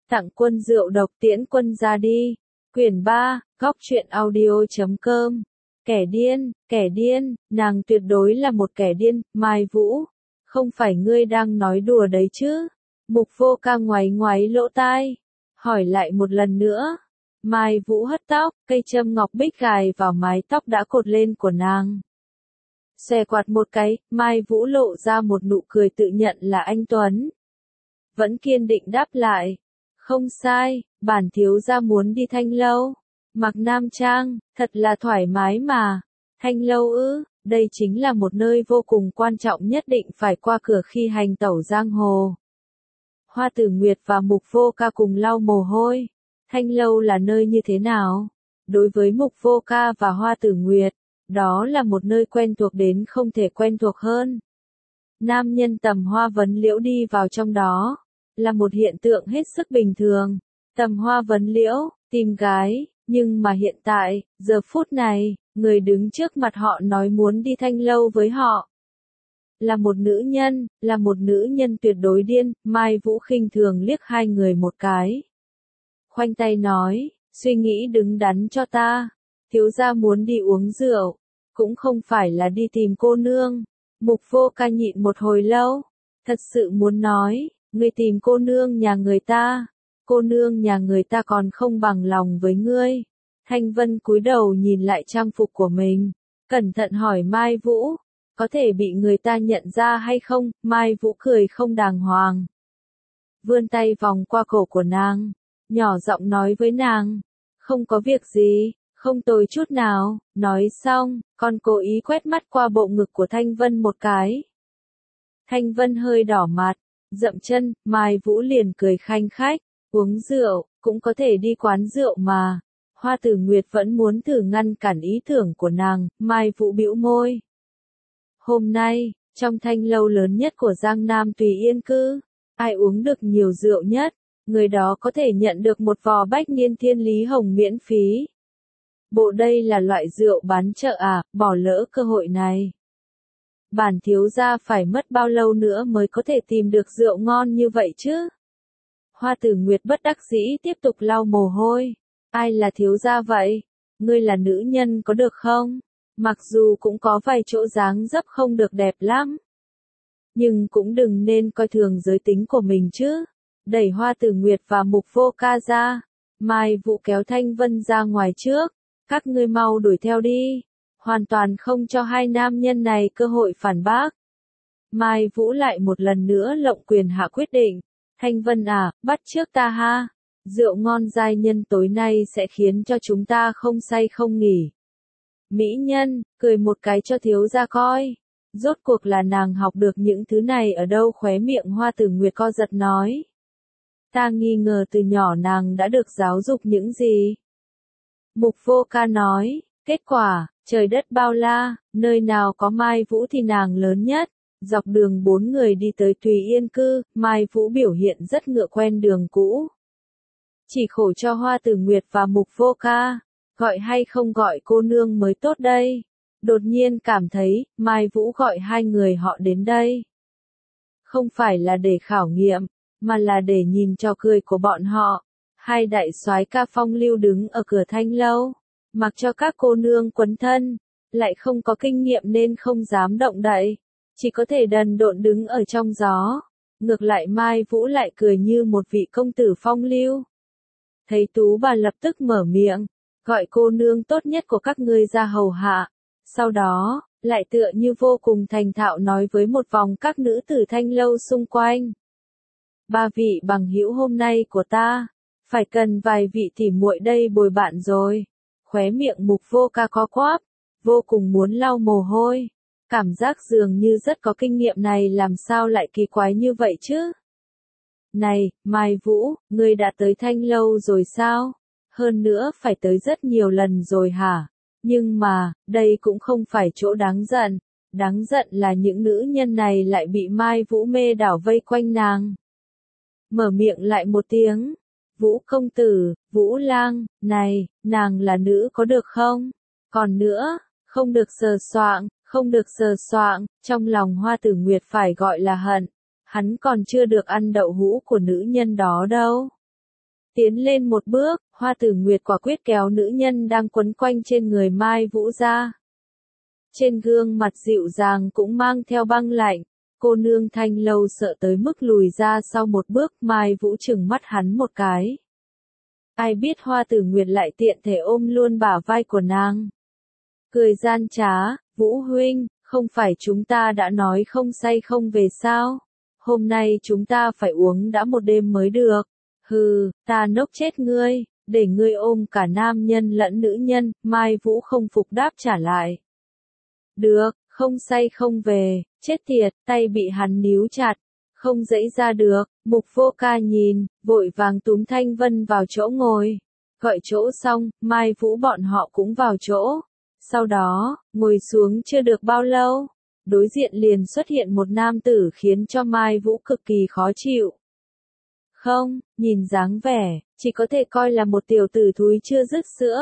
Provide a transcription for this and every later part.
Tặng quân rượu độc tiễn quân ra đi. Quyển 3, góc truyện audio.com. Kẻ điên, nàng tuyệt đối là một kẻ điên, Mai Vũ. Không phải ngươi đang nói đùa đấy chứ? Mục Vô Ca ngoáy ngoáy lỗ tai. Hỏi lại một lần nữa. Mai Vũ hất tóc, cây châm ngọc bích gài vào mái tóc đã cột lên của nàng. Xòe quạt một cái, Mai Vũ lộ ra một nụ cười tự nhận là anh Tuấn. Vẫn kiên định đáp lại. Không sai, bản thiếu gia muốn đi Thanh Lâu. Mặc nam trang, thật là thoải mái mà. Thanh Lâu ư, đây chính là một nơi vô cùng quan trọng nhất định phải qua cửa khi hành tẩu giang hồ. Hoa Tử Nguyệt và Mục Vô Ca cùng lau mồ hôi. Thanh Lâu là nơi như thế nào? Đối với Mục Vô Ca và Hoa Tử Nguyệt, đó là một nơi quen thuộc đến không thể quen thuộc hơn. Nam nhân tầm hoa vấn liễu đi vào trong đó, là một hiện tượng hết sức bình thường. Tầm hoa vấn liễu, tìm gái, nhưng mà hiện tại, giờ phút này, người đứng trước mặt họ nói muốn đi Thanh Lâu với họ. Là một nữ nhân tuyệt đối điên, Mai Vũ khinh thường liếc hai người một cái. Khoanh tay nói, suy nghĩ đứng đắn cho ta, thiếu gia muốn đi uống rượu, cũng không phải là đi tìm cô nương. Mục Vô Ca nhịn một hồi lâu, thật sự muốn nói, ngươi tìm cô nương nhà người ta còn không bằng lòng với ngươi. Thanh Vân cúi đầu nhìn lại trang phục của mình, cẩn thận hỏi Mai Vũ, có thể bị người ta nhận ra hay không? Mai Vũ cười không đàng hoàng, vươn tay vòng qua cổ của nàng, nhỏ giọng nói với nàng, không có việc gì, không tồi chút nào. Nói xong, còn cố ý quét mắt qua bộ ngực của Thanh Vân một cái. Thanh Vân hơi đỏ mặt, dậm chân, Mai Vũ liền cười khanh khách, uống rượu, cũng có thể đi quán rượu mà. Hoa Tử Nguyệt vẫn muốn thử ngăn cản ý tưởng của nàng, Mai Vũ bĩu môi. Hôm nay, trong Thanh Lâu lớn nhất của Giang Nam Tùy Yên Cư, ai uống được nhiều rượu nhất, người đó có thể nhận được một vò Bách Niên Thiên Lý Hồng miễn phí. Bộ đây là loại rượu bán chợ à, bỏ lỡ cơ hội này. Bản thiếu gia phải mất bao lâu nữa mới có thể tìm được rượu ngon như vậy chứ? Hoa Tử Nguyệt bất đắc dĩ tiếp tục lau mồ hôi. Ai là thiếu gia vậy? Ngươi là nữ nhân có được không? Mặc dù cũng có vài chỗ dáng dấp không được đẹp lắm, nhưng cũng đừng nên coi thường giới tính của mình chứ. Đẩy Hoa Tử Nguyệt và Mục Vô Ca ra, Mai Vũ kéo Thanh Vân ra ngoài trước. Các ngươi mau đuổi theo đi. Hoàn toàn không cho hai nam nhân này cơ hội phản bác. Mai Vũ lại một lần nữa lộng quyền hạ quyết định. Thanh Vân à, bắt trước ta ha. Rượu ngon giai nhân tối nay sẽ khiến cho chúng ta không say không nghỉ. Mỹ nhân, cười một cái cho thiếu gia coi. Rốt cuộc là nàng học được những thứ này ở đâu? Khóe miệng Hoa Tử Nguyệt co giật nói. Ta nghi ngờ từ nhỏ nàng đã được giáo dục những gì? Mục Vô Ca nói, kết quả, trời đất bao la, nơi nào có Mai Vũ thì nàng lớn nhất. Dọc đường bốn người đi tới Tùy Yên Cư, Mai Vũ biểu hiện rất ngựa quen đường cũ. Chỉ khổ cho Hoa Tử Nguyệt và Mục Vô Ca, gọi hay không gọi cô nương mới tốt đây. Đột nhiên cảm thấy, Mai Vũ gọi hai người họ đến đây. Không phải là để khảo nghiệm, mà là để nhìn trò cười của bọn họ. Hai đại soái ca phong lưu đứng ở cửa Thanh Lâu, mặc cho các cô nương quấn thân, lại không có kinh nghiệm nên không dám động đậy, chỉ có thể đần độn đứng ở trong gió. Ngược lại Mai Vũ lại cười như một vị công tử phong lưu. Thấy Tú bà lập tức mở miệng, gọi cô nương tốt nhất của các ngươi ra hầu hạ. Sau đó, lại tựa như vô cùng thành thạo nói với một vòng các nữ tử Thanh Lâu xung quanh. Ba vị bằng hữu hôm nay của ta, phải cần vài vị tỉ muội đây bồi bạn rồi. Khóe miệng Mục Vô Ca có quắp, vô cùng muốn lau mồ hôi. Cảm giác dường như rất có kinh nghiệm này làm sao lại kỳ quái như vậy chứ? Này, Mai Vũ, ngươi đã tới Thanh Lâu rồi sao? Hơn nữa phải tới rất nhiều lần rồi hả? Nhưng mà, đây cũng không phải chỗ đáng giận. Đáng giận là những nữ nhân này lại bị Mai Vũ mê đảo vây quanh nàng. Mở miệng lại một tiếng. Vũ công tử, Vũ lang, này, nàng là nữ có được không? Còn nữa, không được sờ soạng, trong lòng Hoa Tử Nguyệt phải gọi là hận. Hắn còn chưa được ăn đậu hũ của nữ nhân đó đâu. tiến lên một bước, Hoa Tử Nguyệt quả quyết kéo nữ nhân đang quấn quanh trên người Mai Vũ ra. Trên gương mặt dịu dàng cũng mang theo băng lạnh, cô nương Thanh Lâu sợ tới mức lùi ra sau một bước, Mai Vũ trừng mắt hắn một cái. Ai biết Hoa Tử Nguyệt lại tiện thể ôm luôn bả vai của nàng. Cười gian trá, Vũ huynh, không phải chúng ta đã nói không say không về sao? Hôm nay chúng ta phải uống đã một đêm mới được. Hừ, ta nốc chết ngươi, để ngươi ôm cả nam nhân lẫn nữ nhân, Mai Vũ không phục đáp trả lại. Được, không say không về, chết tiệt, tay bị hắn níu chặt, không dãy ra được, Mục Vô Ca nhìn, vội vàng túm Thanh Vân vào chỗ ngồi. Gọi chỗ xong, Mai Vũ bọn họ cũng vào chỗ. Sau đó, ngồi xuống chưa được bao lâu, đối diện liền xuất hiện một nam tử khiến cho Mai Vũ cực kỳ khó chịu. Không, nhìn dáng vẻ, chỉ có thể coi là một tiểu tử thúi chưa dứt sữa.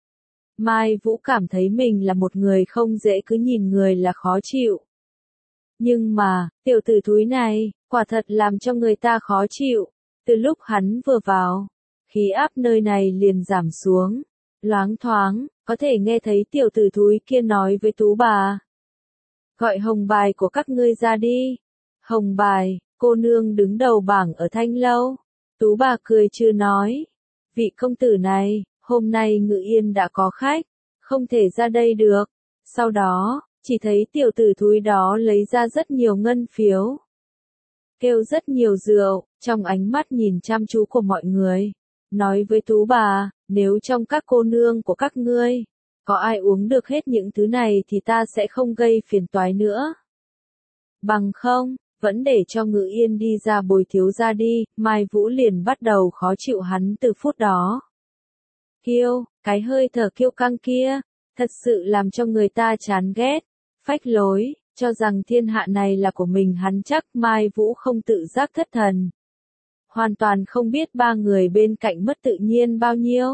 Mai Vũ cảm thấy mình là một người không dễ, cứ nhìn người là khó chịu. Nhưng mà, tiểu tử thúi này, quả thật làm cho người ta khó chịu. Từ lúc hắn vừa vào, khí áp nơi này liền giảm xuống. Loáng thoáng, có thể nghe thấy tiểu tử thúi kia nói với Tú bà. Gọi hồng bài của các ngươi ra đi. Hồng bài, cô nương đứng đầu bảng ở Thanh Lâu. Tú bà cười chưa nói. Vị công tử này, hôm nay Ngự Yên đã có khách, không thể ra đây được. Sau đó, chỉ thấy tiểu tử thúi đó lấy ra rất nhiều ngân phiếu. Kêu rất nhiều rượu, trong ánh mắt nhìn chăm chú của mọi người. Nói với Tú bà, nếu trong các cô nương của các ngươi, có ai uống được hết những thứ này thì ta sẽ không gây phiền toái nữa. Bằng không, vẫn để cho Ngự Yên đi ra bồi thiếu gia đi, Mai Vũ liền bắt đầu khó chịu hắn từ phút đó. Kiêu, cái hơi thở kiêu căng kia, thật sự làm cho người ta chán ghét, phách lối, cho rằng thiên hạ này là của mình hắn chắc Mai Vũ không tự giác thất thần. Hoàn toàn không biết ba người bên cạnh mất tự nhiên bao nhiêu.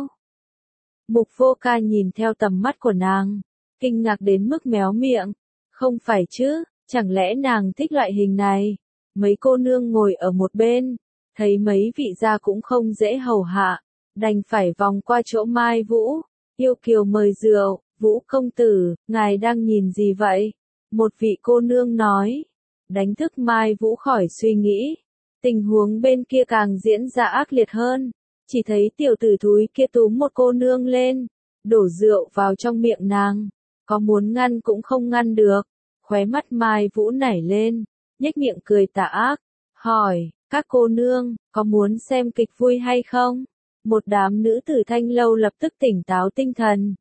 Mục Vô Ca nhìn theo tầm mắt của nàng, kinh ngạc đến mức méo miệng. Không phải chứ, chẳng lẽ nàng thích loại hình này? Mấy cô nương ngồi ở một bên, thấy mấy vị gia cũng không dễ hầu hạ, đành phải vòng qua chỗ Mai Vũ. Yêu kiều mời rượu, Vũ công tử, ngài đang nhìn gì vậy? Một vị cô nương nói, đánh thức Mai Vũ khỏi suy nghĩ. Tình huống bên kia càng diễn ra ác liệt hơn, chỉ thấy tiểu tử thúi kia túm một cô nương lên, đổ rượu vào trong miệng nàng, có muốn ngăn cũng không ngăn được. Khóe mắt Mai Vũ nảy lên, nhếch miệng cười tà ác, hỏi, các cô nương, có muốn xem kịch vui hay không? Một đám nữ tử Thanh Lâu lập tức tỉnh táo tinh thần.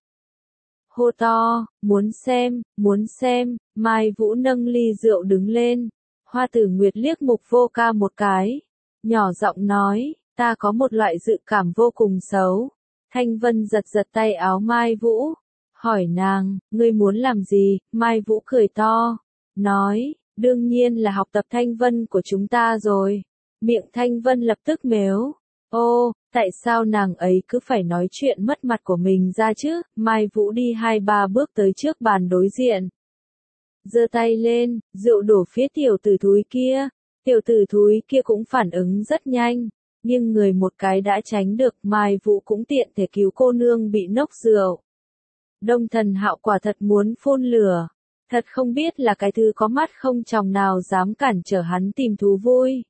Hô to, muốn xem, Mai Vũ nâng ly rượu đứng lên. Hoa Tử Nguyệt liếc Mục Vô Ca một cái, nhỏ giọng nói, ta có một loại dự cảm vô cùng xấu. Thanh Vân giật giật tay áo Mai Vũ, hỏi nàng, ngươi muốn làm gì? Mai Vũ cười to, nói, đương nhiên là học tập Thanh Vân của chúng ta rồi. Miệng Thanh Vân lập tức mếu, ô, tại sao nàng ấy cứ phải nói chuyện mất mặt của mình ra chứ? Mai Vũ đi 2-3 bước tới trước bàn đối diện. Giơ tay lên, rượu đổ phía tiểu tử thúi kia. Tiểu tử thúi kia cũng phản ứng rất nhanh, nhưng người một cái đã tránh được. Mai Vũ cũng tiện thể cứu cô nương bị nốc rượu. Đông Thần Hạo quả thật muốn phun lửa, thật không biết là cái thứ có mắt không tròng nào dám cản trở hắn tìm thú vui.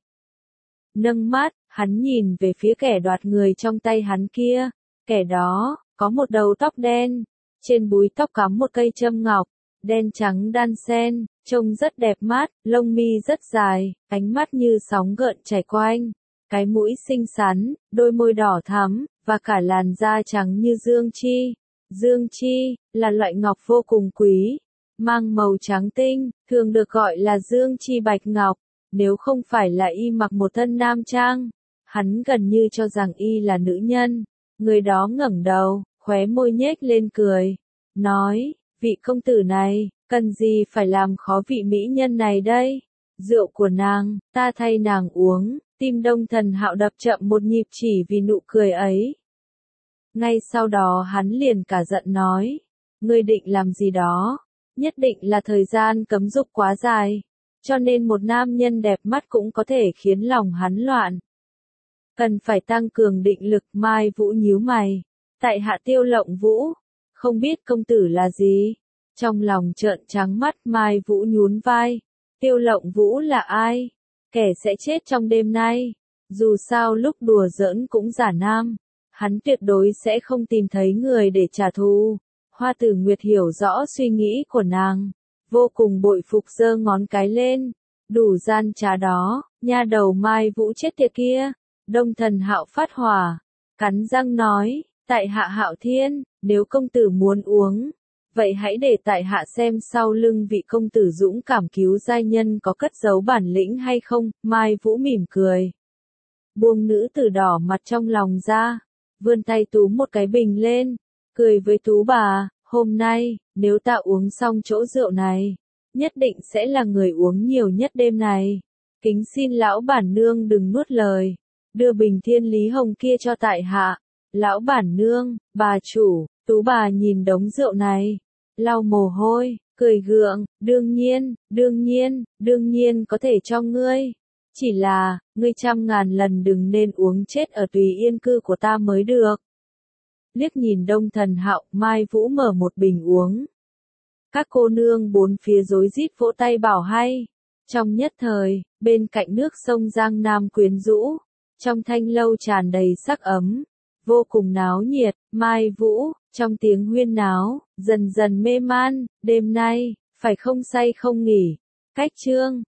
Nâng mắt, hắn nhìn về phía kẻ đoạt người trong tay hắn kia, kẻ đó, có một đầu tóc đen, trên búi tóc cắm một cây châm ngọc, đen trắng đan xen, trông rất đẹp mắt, lông mi rất dài, ánh mắt như sóng gợn chảy quanh, cái mũi xinh xắn, đôi môi đỏ thắm, và cả làn da trắng như dương chi. Dương chi, là loại ngọc vô cùng quý, mang màu trắng tinh, thường được gọi là dương chi bạch ngọc. Nếu không phải là y mặc một thân nam trang, hắn gần như cho rằng y là nữ nhân. Người đó ngẩng đầu, khóe môi nhếch lên cười, nói, vị công tử này, cần gì phải làm khó vị mỹ nhân này đây? Rượu của nàng, ta thay nàng uống. Tim Đông Thần Hạo đập chậm một nhịp chỉ vì nụ cười ấy. Ngay sau đó hắn liền cả giận nói, ngươi định làm gì đó? Nhất định là thời gian cấm dục quá dài, cho nên một nam nhân đẹp mắt cũng có thể khiến lòng hắn loạn. Cần phải tăng cường định lực. Mai Vũ nhíu mày. Tại hạ Tiêu Lộng Vũ. Không biết công tử là gì? Trong lòng trợn trắng mắt. Mai Vũ nhún vai. Tiêu Lộng Vũ là ai? Kẻ sẽ chết trong đêm nay. Dù sao lúc đùa giỡn cũng giả nam. Hắn tuyệt đối sẽ không tìm thấy người để trả thù. Hoa Tử Nguyệt hiểu rõ suy nghĩ của nàng. Vô cùng bội phục giơ ngón cái lên. Đủ gian trá đó, nha đầu Mai Vũ chết tiệt kia. Đông Thần Hạo phát hỏa. Cắn răng nói, tại hạ Hạo Thiên, nếu công tử muốn uống. Vậy hãy để tại hạ xem sau lưng vị công tử dũng cảm cứu giai nhân có cất giấu bản lĩnh hay không. Mai Vũ mỉm cười. Buông nữ tử đỏ mặt trong lòng ra. Vươn tay túm một cái bình lên. Cười với Tú bà, hôm nay, nếu ta uống xong chỗ rượu này, nhất định sẽ là người uống nhiều nhất đêm này. Kính xin lão bản nương đừng nuốt lời. Đưa bình thiên lý hồng kia cho tại hạ. Lão bản nương, bà chủ, Tú bà nhìn đống rượu này. Lau mồ hôi, cười gượng, đương nhiên có thể cho ngươi. Chỉ là, ngươi trăm ngàn lần đừng nên uống chết ở Tùy Yên cư của ta mới được. Liếc nhìn Đông Thần Hạo, Mai Vũ mở một bình uống. Các cô nương bốn phía rối rít vỗ tay bảo hay. Trong nhất thời, bên cạnh nước sông Giang Nam quyến rũ, trong thanh lâu tràn đầy sắc ấm, vô cùng náo nhiệt. Mai Vũ, trong tiếng huyên náo, dần dần mê man, đêm nay, phải không say không nghỉ. Cách chương